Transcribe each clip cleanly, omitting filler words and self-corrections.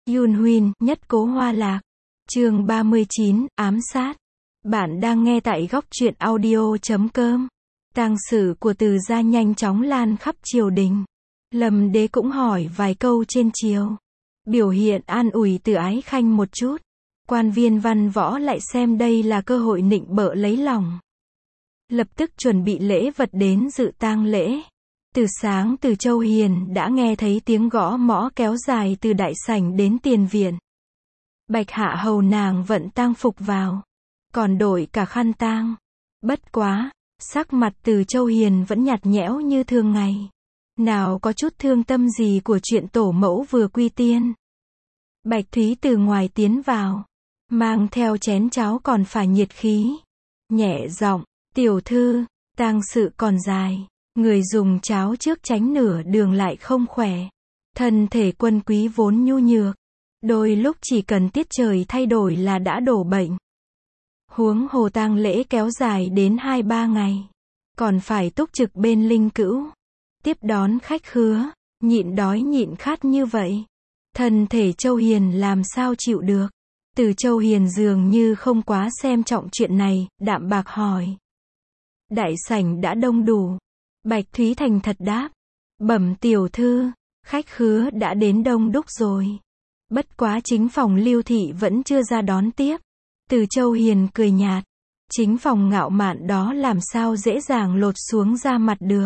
Yoon Huynh, nhất cố hoa lạc. Chương 39, ám sát. Bạn đang nghe tại góc truyện audio.com. Tang sự của Từ gia nhanh chóng lan khắp triều đình. Lâm Đế cũng hỏi vài câu trên triều. Biểu hiện an ủi Từ Ái Khanh một chút. Quan viên văn võ lại xem đây là cơ hội nịnh bợ lấy lòng. Lập tức chuẩn bị lễ vật đến dự tang lễ. Từ sáng Từ Châu Hiền đã nghe thấy tiếng gõ mõ kéo dài từ đại sảnh đến tiền viện. Bạch Hạ hầu nàng vận tang phục vào, còn đổi cả khăn tang. Bất quá, sắc mặt Từ Châu Hiền vẫn nhạt nhẽo như thường ngày. Nào có chút thương tâm gì của chuyện tổ mẫu vừa quy tiên. Bạch Thúy từ ngoài tiến vào, mang theo chén cháo còn phải nhiệt khí. Nhẹ giọng, tiểu thư, tang sự còn dài. Người dùng cháo trước tránh nửa đường lại không khỏe. Thân thể quân quý vốn nhu nhược. Đôi lúc chỉ cần tiết trời thay đổi là đã đổ bệnh. Huống hồ tang lễ kéo dài đến 2-3 ngày. Còn phải túc trực bên linh cữu. Tiếp đón khách khứa. Nhịn đói nhịn khát như vậy. Thân thể Châu Hiền làm sao chịu được. Từ Châu Hiền dường như không quá xem trọng chuyện này, đạm bạc hỏi. Đại sảnh đã đông đủ. Bạch Thúy thành thật đáp. Bẩm tiểu thư, khách khứa đã đến đông đúc rồi. Bất quá chính phòng Lưu thị vẫn chưa ra đón tiếp. Từ Châu Hiền cười nhạt. Chính phòng ngạo mạn đó làm sao dễ dàng lột xuống ra mặt được.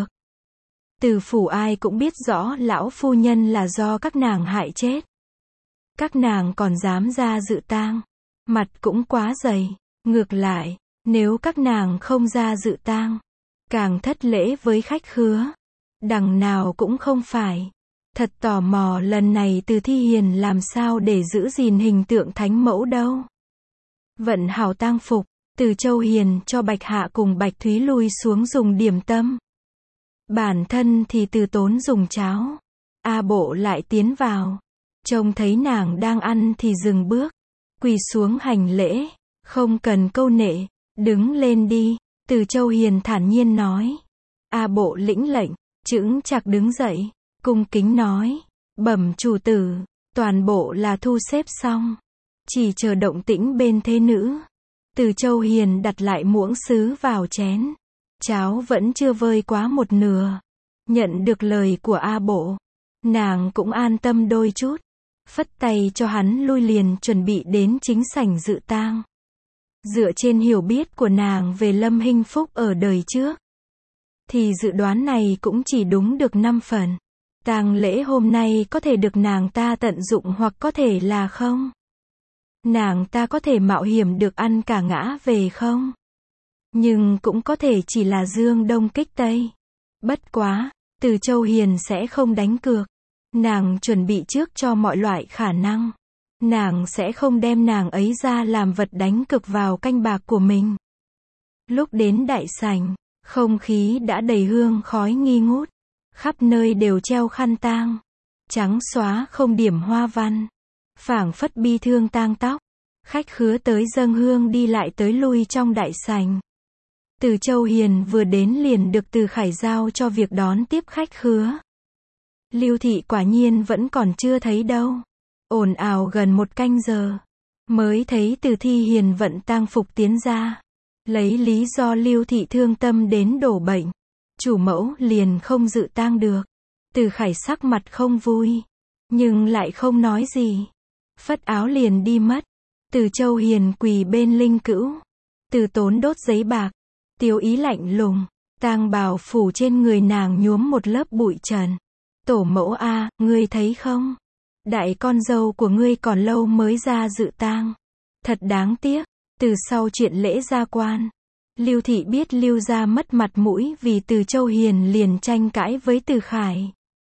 Từ phủ ai cũng biết rõ lão phu nhân là do các nàng hại chết. Các nàng còn dám ra dự tang. Mặt cũng quá dày. Ngược lại, nếu các nàng không ra dự tang, càng thất lễ với khách khứa. Đằng nào cũng không phải. Thật tò mò lần này Từ Thi Hiền làm sao để giữ gìn hình tượng thánh mẫu đâu. Vận hảo tang phục, Từ Châu Hiền cho Bạch Hạ cùng Bạch Thúy lui xuống dùng điểm tâm. Bản thân thì Từ Tốn dùng cháo. A Bộ lại tiến vào. Trông thấy nàng đang ăn thì dừng bước. Quỳ xuống hành lễ. Không cần câu nệ, đứng lên đi. Từ Châu Hiền thản nhiên nói. A Bộ lĩnh lệnh, chững chạc đứng dậy, cung kính nói. Bẩm chủ tử, toàn bộ là thu xếp xong. Chỉ chờ động tĩnh bên thế nữ. Từ Châu Hiền đặt lại muỗng sứ vào chén. Cháo vẫn chưa vơi quá một nửa. Nhận được lời của A Bộ, nàng cũng an tâm đôi chút. Phất tay cho hắn lui liền chuẩn bị đến chính sảnh dự tang. Dựa trên hiểu biết của nàng về Lâm Hinh Phúc ở đời trước, thì dự đoán này cũng chỉ đúng được 5 phần. Tang lễ hôm nay có thể được nàng ta tận dụng hoặc có thể là không. Nàng ta có thể mạo hiểm được ăn cả ngã về không? Nhưng cũng có thể chỉ là dương đông kích tây. Bất quá, Từ Châu Hiền sẽ không đánh cược. Nàng chuẩn bị trước cho mọi loại khả năng. Nàng sẽ không đem nàng ấy ra làm vật đánh cược vào canh bạc của mình. Lúc đến đại sảnh, không khí đã đầy hương khói nghi ngút. Khắp nơi đều treo khăn tang. Trắng xóa không điểm hoa văn. Phảng phất bi thương tang tóc. Khách khứa tới dâng hương đi lại tới lui trong đại sảnh. Từ Châu Hiền vừa đến liền được Từ Khải giao cho việc đón tiếp khách khứa. Lưu thị quả nhiên vẫn còn chưa thấy đâu. Ồn ào gần 1 canh giờ, mới thấy Từ Thi Hiền vận tang phục tiến ra. Lấy lý do Lưu thị thương tâm đến đổ bệnh, chủ mẫu liền không dự tang được. Từ Khải sắc mặt không vui, nhưng lại không nói gì. Phất áo liền đi mất. Từ Châu Hiền quỳ bên linh cữu. Từ Tốn đốt giấy bạc, tiêu ý lạnh lùng. Tang bào phủ trên người nàng nhuốm một lớp bụi trần. Tổ mẫu a, ngươi thấy không? Đại con dâu của ngươi còn lâu mới ra dự tang. Thật đáng tiếc. Từ sau chuyện lễ gia quan, Lưu thị biết Lưu gia mất mặt mũi vì Từ Châu Hiền liền tranh cãi với Từ Khải.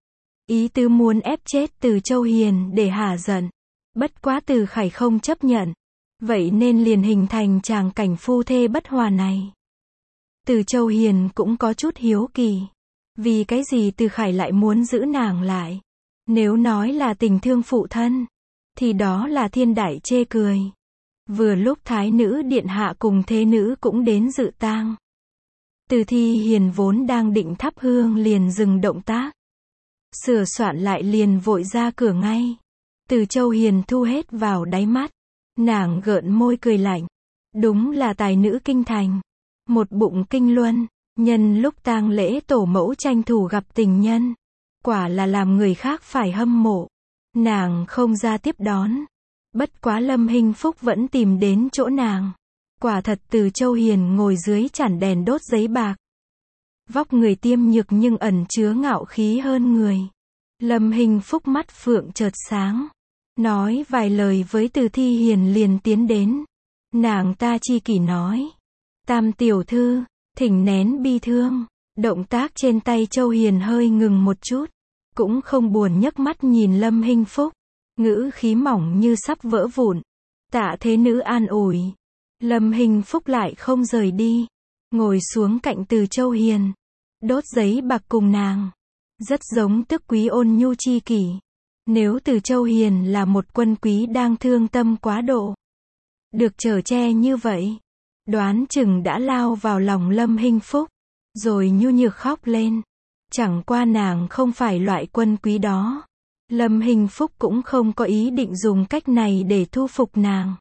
Ý tứ muốn ép chết Từ Châu Hiền để hả giận. Bất quá Từ Khải không chấp nhận. Vậy nên liền hình thành tràng cảnh phu thê bất hòa này. Từ Châu Hiền cũng có chút hiếu kỳ. Vì cái gì Từ Khải lại muốn giữ nàng lại? Nếu nói là tình thương phụ thân, thì đó là thiên đại chê cười. Vừa lúc thái nữ điện hạ cùng thế nữ cũng đến dự tang. Từ Thi Hiền vốn đang định thắp hương liền dừng động tác. Sửa soạn lại liền vội ra cửa ngay. Từ Châu Hiền thu hết vào đáy mắt. Nàng gợn môi cười lạnh. Đúng là tài nữ kinh thành. Một bụng kinh luân. Nhân lúc tang lễ tổ mẫu tranh thủ gặp tình nhân. Quả là làm người khác phải hâm mộ. Nàng không ra tiếp đón. Bất quá Lâm Hinh Phúc vẫn tìm đến chỗ nàng. Quả thật Từ Châu Hiền ngồi dưới chản đèn đốt giấy bạc. Vóc người tiêm nhược nhưng ẩn chứa ngạo khí hơn người. Lâm Hinh Phúc mắt phượng chợt sáng. Nói vài lời với Từ Thi Hiền liền tiến đến. Nàng ta chi kỷ nói. Tam tiểu thư, thỉnh nén bi thương. Động tác trên tay Châu Hiền hơi ngừng một chút. Cũng không buồn nhấc mắt nhìn Lâm Hinh Phúc. Ngữ khí mỏng như sắp vỡ vụn. Tạ thế nữ an ủi. Lâm Hinh Phúc lại không rời đi. Ngồi xuống cạnh Từ Châu Hiền. Đốt giấy bạc cùng nàng. Rất giống tước quý ôn nhu chi kỷ. Nếu Từ Châu Hiền là một quân quý đang thương tâm quá độ. Được chở che như vậy. Đoán chừng đã lao vào lòng Lâm Hinh Phúc. Rồi nhu nhược khóc lên. Chẳng qua nàng không phải loại quân quý đó. Lâm Hinh Phúc cũng không có ý định dùng cách này để thu phục nàng.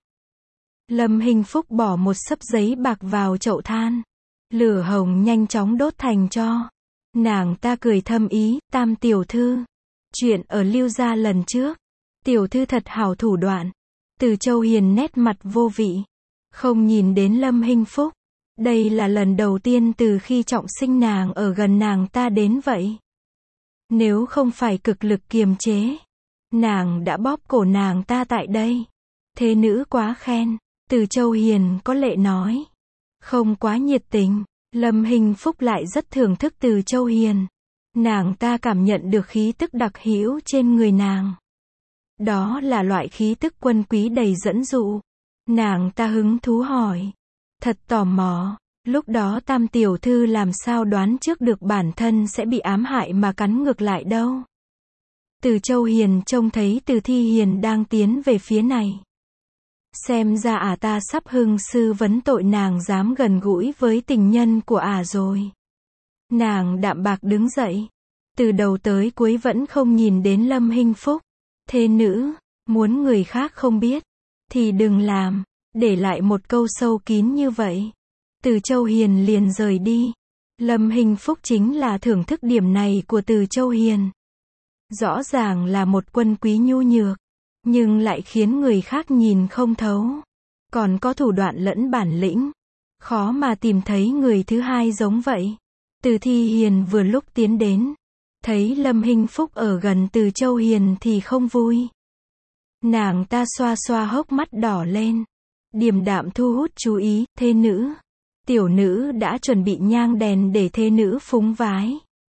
Lâm Hinh Phúc bỏ một xấp giấy bạc vào chậu than. Lửa hồng nhanh chóng đốt thành tro. Nàng ta cười thâm ý, Tam tiểu thư. Chuyện ở Lưu gia lần trước. Tiểu thư thật hảo thủ đoạn. Từ Châu Hiền nét mặt vô vị. Không nhìn đến Lâm Hinh Phúc. Đây là lần đầu tiên từ khi trọng sinh nàng ở gần nàng ta đến vậy. Nếu không phải cực lực kiềm chế. Nàng đã bóp cổ nàng ta tại đây. Thế nữ quá khen. Từ Châu Hiền có lệ nói. Không quá nhiệt tình. Lâm Hinh Phúc lại rất thưởng thức Từ Châu Hiền. Nàng ta cảm nhận được khí tức đặc hữu trên người nàng. Đó là loại khí tức quân quý đầy dẫn dụ. Nàng ta hứng thú hỏi. Thật tò mò. Lúc đó Tam tiểu thư làm sao đoán trước được bản thân sẽ bị ám hại mà cắn ngược lại đâu. Từ Châu Hiền trông thấy Từ Thi Hiền đang tiến về phía này. Xem ra ta sắp hưng sư vấn tội nàng dám gần gũi với tình nhân của rồi. Nàng đạm bạc đứng dậy. Từ đầu tới cuối vẫn không nhìn đến Lâm Hinh Phúc. Thế nữ, muốn người khác không biết. Thì đừng làm. Để lại một câu sâu kín như vậy. Từ Châu Hiền liền rời đi. Lâm Hinh Phúc chính là thưởng thức điểm này của Từ Châu Hiền. Rõ ràng là một quân quý nhu nhược. Nhưng lại khiến người khác nhìn không thấu. Còn có thủ đoạn lẫn bản lĩnh. Khó mà tìm thấy người thứ hai giống vậy. Từ Thi Hiền vừa lúc tiến đến. Thấy Lâm Hinh Phúc ở gần Từ Châu Hiền thì không vui. Nàng ta xoa xoa hốc mắt đỏ lên. Điềm đạm thu hút chú ý, thế nữ. Tiểu nữ đã chuẩn bị nhang đèn để thế nữ phúng vái.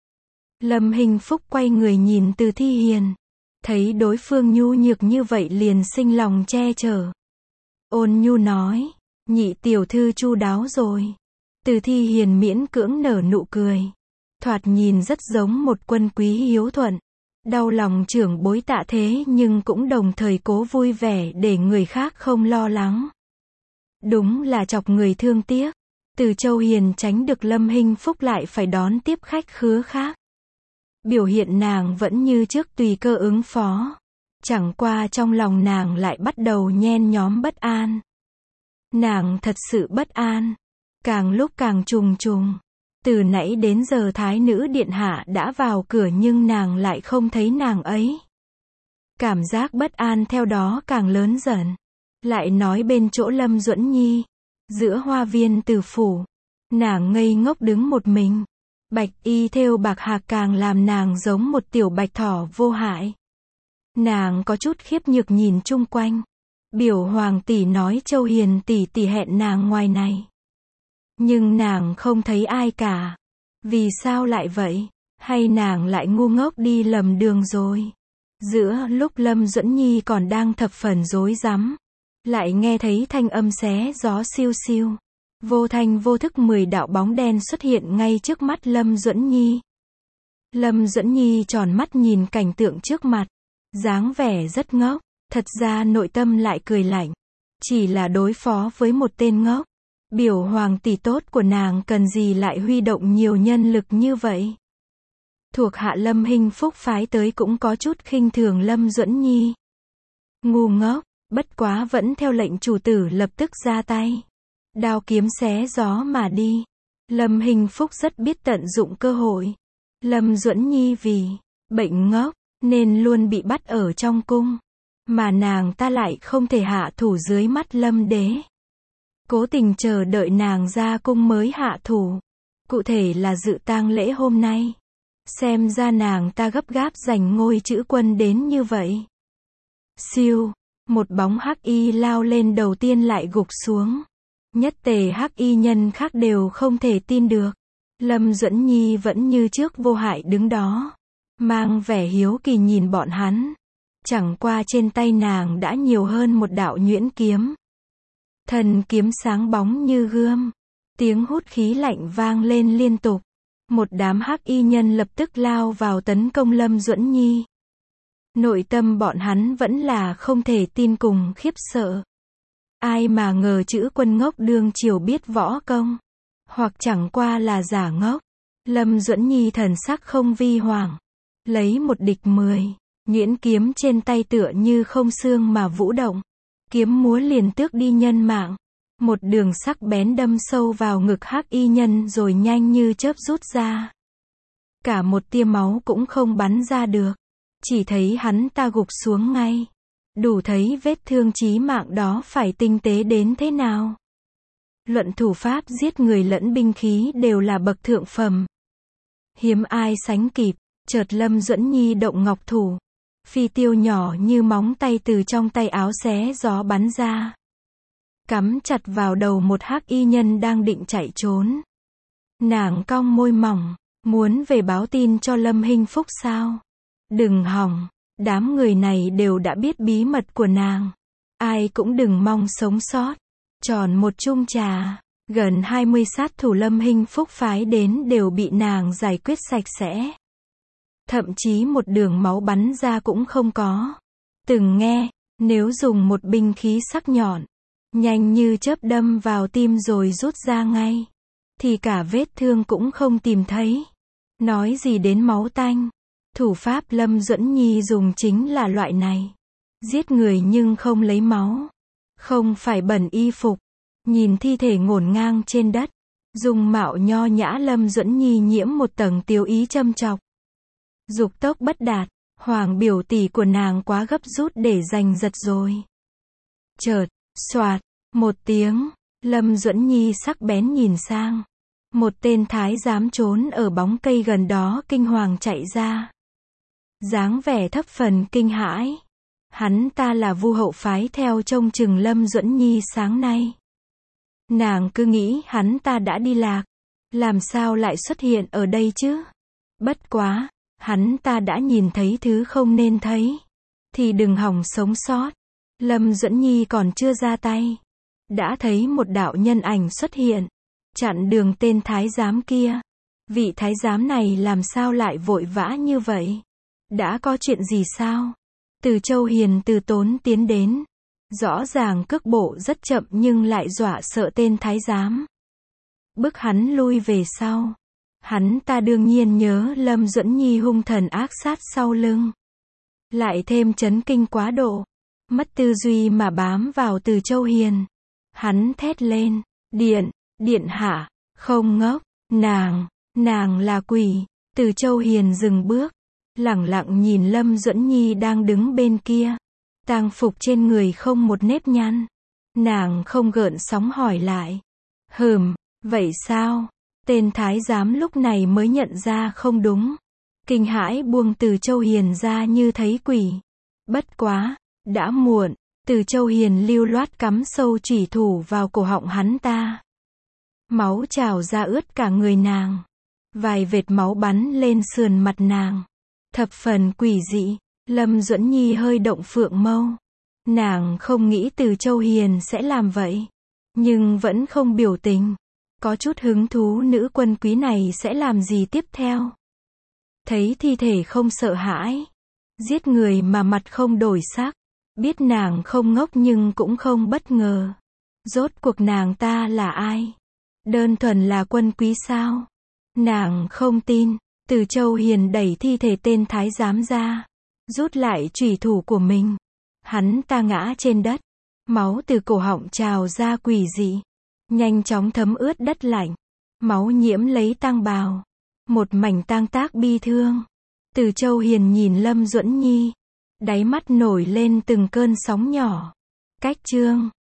Lâm Hinh Phúc quay người nhìn Từ Thi Hiền. Thấy đối phương nhu nhược như vậy liền sinh lòng che chở. Ôn nhu nói. Nhị tiểu thư chu đáo rồi. Từ Thi Hiền miễn cưỡng nở nụ cười. Thoạt nhìn rất giống một quân quý hiếu thuận. Đau lòng trưởng bối Tạ thế nhưng cũng đồng thời cố vui vẻ để người khác không lo lắng. Đúng là chọc người thương tiếc. Từ Châu Hiền tránh được Lâm Hinh Phúc lại phải đón tiếp khách khứa khác. Biểu hiện nàng vẫn như trước tùy cơ ứng phó. Chẳng qua trong lòng nàng lại bắt đầu nhen nhóm bất an. Nàng thật sự bất an. Càng lúc càng trùng trùng. Từ nãy đến giờ thái nữ điện hạ đã vào cửa nhưng nàng lại không thấy nàng ấy. Cảm giác bất an theo đó càng lớn dần. Lại nói bên chỗ Lâm Duẫn Nhi. Giữa hoa viên Từ phủ. Nàng ngây ngốc đứng một mình. Bạch y thêu bạc hạc càng làm nàng giống một tiểu bạch thỏ vô hại. Nàng có chút khiếp nhược nhìn chung quanh. Biểu hoàng tỷ nói Châu Hiền tỷ tỷ hẹn nàng ngoài này. Nhưng nàng không thấy ai cả. Vì sao lại vậy? Hay nàng lại ngu ngốc đi lầm đường rồi? Giữa lúc Lâm Duẫn Nhi còn đang thập phần rối rắm, lại nghe thấy thanh âm xé gió xiu xiu. Vô thanh vô thức 10 đạo bóng đen xuất hiện ngay trước mắt Lâm Duẫn Nhi. Lâm Duẫn Nhi tròn mắt nhìn cảnh tượng trước mặt. Dáng vẻ rất ngốc. Thật ra nội tâm lại cười lạnh. Chỉ là đối phó với một tên ngốc. Biểu hoàng tỷ tốt của nàng cần gì lại huy động nhiều nhân lực như vậy. Thuộc hạ Lâm Hinh Phúc phái tới cũng có chút khinh thường Lâm Duẫn Nhi. Ngu ngốc, bất quá vẫn theo lệnh chủ tử lập tức ra tay. Đao kiếm xé gió mà đi. Lâm Hinh Phúc rất biết tận dụng cơ hội. Lâm Duẫn Nhi vì bệnh ngốc, nên luôn bị bắt ở trong cung. Mà nàng ta lại không thể hạ thủ dưới mắt Lâm đế. Cố tình chờ đợi nàng ra cung mới hạ thủ. Cụ thể là dự tang lễ hôm nay. Xem ra nàng ta gấp gáp giành ngôi chữ quân đến như vậy. Siêu, một bóng hắc y lao lên đầu tiên lại gục xuống. Nhất tề hắc y nhân khác đều không thể tin được. Lâm Duẫn Nhi vẫn như trước vô hại đứng đó. Mang vẻ hiếu kỳ nhìn bọn hắn. Chẳng qua trên tay nàng đã nhiều hơn một đạo nhuyễn kiếm. Thần kiếm sáng bóng như gươm. Tiếng hút khí lạnh vang lên liên tục. Một đám hắc y nhân lập tức lao vào tấn công Lâm Duẫn Nhi. Nội tâm bọn hắn vẫn là không thể tin cùng khiếp sợ. Ai mà ngờ chữ quân ngốc đương triều biết võ công. Hoặc chẳng qua là giả ngốc. Lâm Duẫn Nhi thần sắc không vi hoàng. Lấy một địch 10. Nhuyễn kiếm trên tay tựa như không xương mà vũ động. Kiếm múa liền tước đi nhân mạng. Một đường sắc bén đâm sâu vào ngực hắc y nhân rồi nhanh như chớp rút ra. Cả một tia máu cũng không bắn ra được. Chỉ thấy hắn ta gục xuống ngay. Đủ thấy vết thương chí mạng đó phải tinh tế đến thế nào. Luận thủ pháp giết người lẫn binh khí đều là bậc thượng phẩm. Hiếm ai sánh kịp. Chợt Lâm Duẫn Nhi động ngọc thủ. Phi tiêu nhỏ như móng tay từ trong tay áo xé gió bắn ra. Cắm chặt vào đầu một hắc y nhân đang định chạy trốn. Nàng cong môi mỏng, muốn về báo tin cho Lâm Hinh Phúc sao? Đừng hòng, đám người này đều đã biết bí mật của nàng. Ai cũng đừng mong sống sót. Tròn một chung trà, gần 20 sát thủ Lâm Hinh Phúc phái đến đều bị nàng giải quyết sạch sẽ. Thậm chí một đường máu bắn ra cũng không có. Từng nghe, nếu dùng một binh khí sắc nhọn, nhanh như chớp đâm vào tim rồi rút ra ngay, thì cả vết thương cũng không tìm thấy. Nói gì đến máu tanh. Thủ pháp Lâm Duẫn Nhi dùng chính là loại này. Giết người nhưng không lấy máu. Không phải bẩn y phục. Nhìn thi thể ngổn ngang trên đất. Dung mạo nho nhã Lâm Duẫn Nhi nhiễm một tầng tiêu ý châm chọc. Dục tốc bất đạt. Hoàng biểu tỷ của nàng quá gấp rút để giành giật rồi. Chợt, xoạt, một tiếng, Lâm Duẫn Nhi sắc bén nhìn sang. Một tên thái giám trốn ở bóng cây gần đó kinh hoàng chạy ra. Dáng vẻ thấp phần kinh hãi. Hắn ta là Vu hậu phái theo trông chừng Lâm Duẫn Nhi sáng nay. Nàng cứ nghĩ hắn ta đã đi lạc. Làm sao lại xuất hiện ở đây chứ? Bất quá, hắn ta đã nhìn thấy thứ không nên thấy. Thì đừng hòng sống sót. Lâm Duẫn Nhi còn chưa ra tay. Đã thấy một đạo nhân ảnh xuất hiện. Chặn đường tên thái giám kia. Vị thái giám này làm sao lại vội vã như vậy? Đã có chuyện gì sao? Từ Châu Hiền từ tốn tiến đến. Rõ ràng cước bộ rất chậm nhưng lại dọa sợ tên thái giám. Bức hắn lui về sau. Hắn ta đương nhiên nhớ Lâm Duẫn Nhi hung thần ác sát sau lưng. Lại thêm chấn kinh quá độ. Mất tư duy mà bám vào Từ Châu Hiền. Hắn thét lên. Điện hạ, không ngốc, nàng là quỷ. Từ Châu Hiền dừng bước. Lẳng lặng nhìn Lâm Duẫn Nhi đang đứng bên kia. Tang phục trên người không một nếp nhăn. Nàng không gợn sóng hỏi lại. Vậy sao? Tên thái giám lúc này mới nhận ra không đúng. Kinh hãi buông Từ Châu Hiền ra như thấy quỷ. Bất quá, đã muộn. Từ Châu Hiền lưu loát cắm sâu chủy thủ vào cổ họng hắn ta. Máu trào ra ướt cả người nàng. Vài vệt máu bắn lên sườn mặt nàng. Thập phần quỷ dị. Lâm Duẫn Nhi hơi động phượng mâu. Nàng không nghĩ Từ Châu Hiền sẽ làm vậy. Nhưng vẫn không biểu tình. Có chút hứng thú nữ quân quý này sẽ làm gì tiếp theo. Thấy thi thể không sợ hãi. Giết người mà mặt không đổi sắc. Biết nàng không ngốc nhưng cũng không bất ngờ. Rốt cuộc nàng ta là ai? Đơn thuần là quân quý sao? Nàng không tin. Từ Châu Hiền đẩy thi thể tên thái giám ra. Rút lại chủy thủ của mình. Hắn ta ngã trên đất. Máu từ cổ họng trào ra quỷ dị. Nhanh chóng thấm ướt đất lạnh. Máu nhiễm lấy tang bào. Một mảnh tang tác bi thương. Từ Châu Hiền nhìn Lâm Duẫn Nhi. Đáy mắt nổi lên từng cơn sóng nhỏ. Cách chương